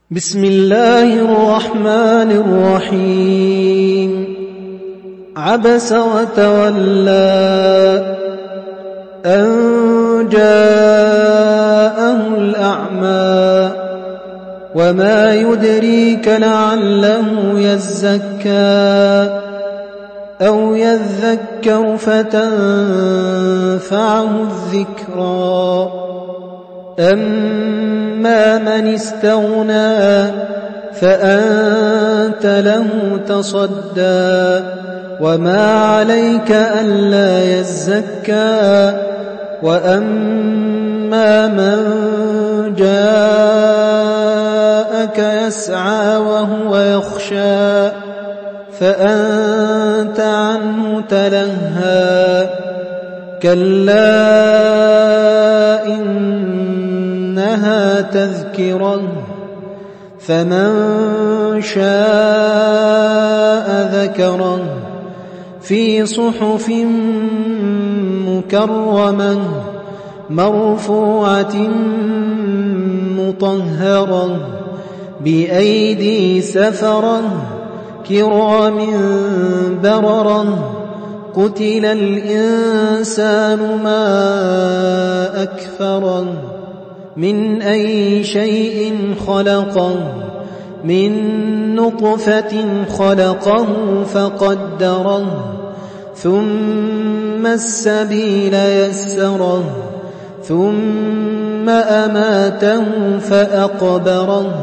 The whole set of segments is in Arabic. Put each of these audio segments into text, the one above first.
بسم الله الرحمن الرحيم عبس وتولى أن جاءه الأعمى وما يدريك لعله يزكى أو يذكر فتنفعه الذكرى أما من استغنى فأنت له تصدى وما عليك ألا يزكى وأما من جاءك يسعى وهو يخشى فأنت عنه تلهى كلا إنها تذكرة فمن شاء ذكره في صحف مكرمة مرفوعة مطهرة بأيدي سفرة كرام بررة قتل الإنسان ما أكفره من أي شيء خلقه من نطفة خلقه فقدره ثم السبيل يسره ثم أماته فأقبره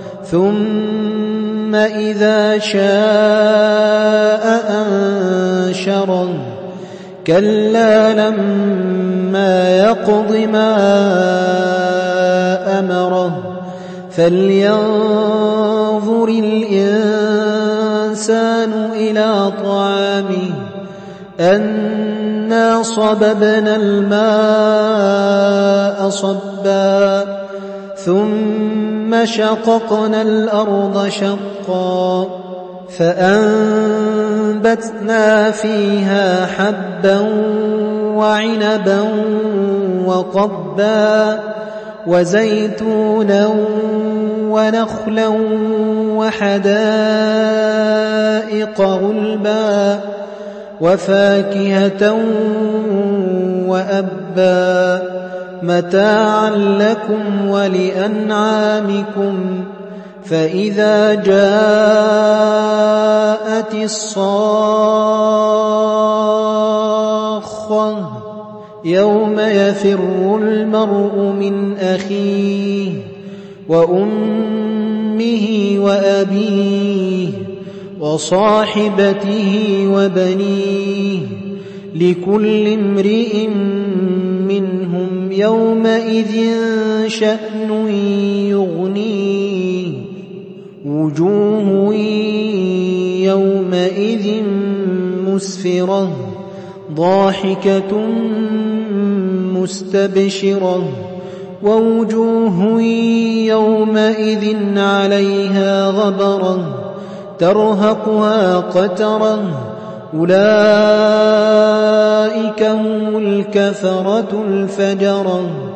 ثم إذا شاء أنشره كلا لما يقض ما أمره فلينظر الإنسان إلى طعامه أنا صببنا الماء صبا ثم شققنا الأرض شقا فأنبتنا فيها حبا وعنبا وقبا وزيتونا ونخلا وحدائق غلبا وفاكهة وأبا متاعا لكم ولأنعامكم فإذا جاءت الصاخة يوم يفر المرء من أخيه وأمه وأبيه وصاحبته وبنيه لكل امرئ منهم يومئذ شأن يغنيه وجوه يومئذ مسفرة ضاحكة مستبشرة ووجوه يومئذ عليها غبرة ترهقها قترة أولئك هم الكفرة الفجرة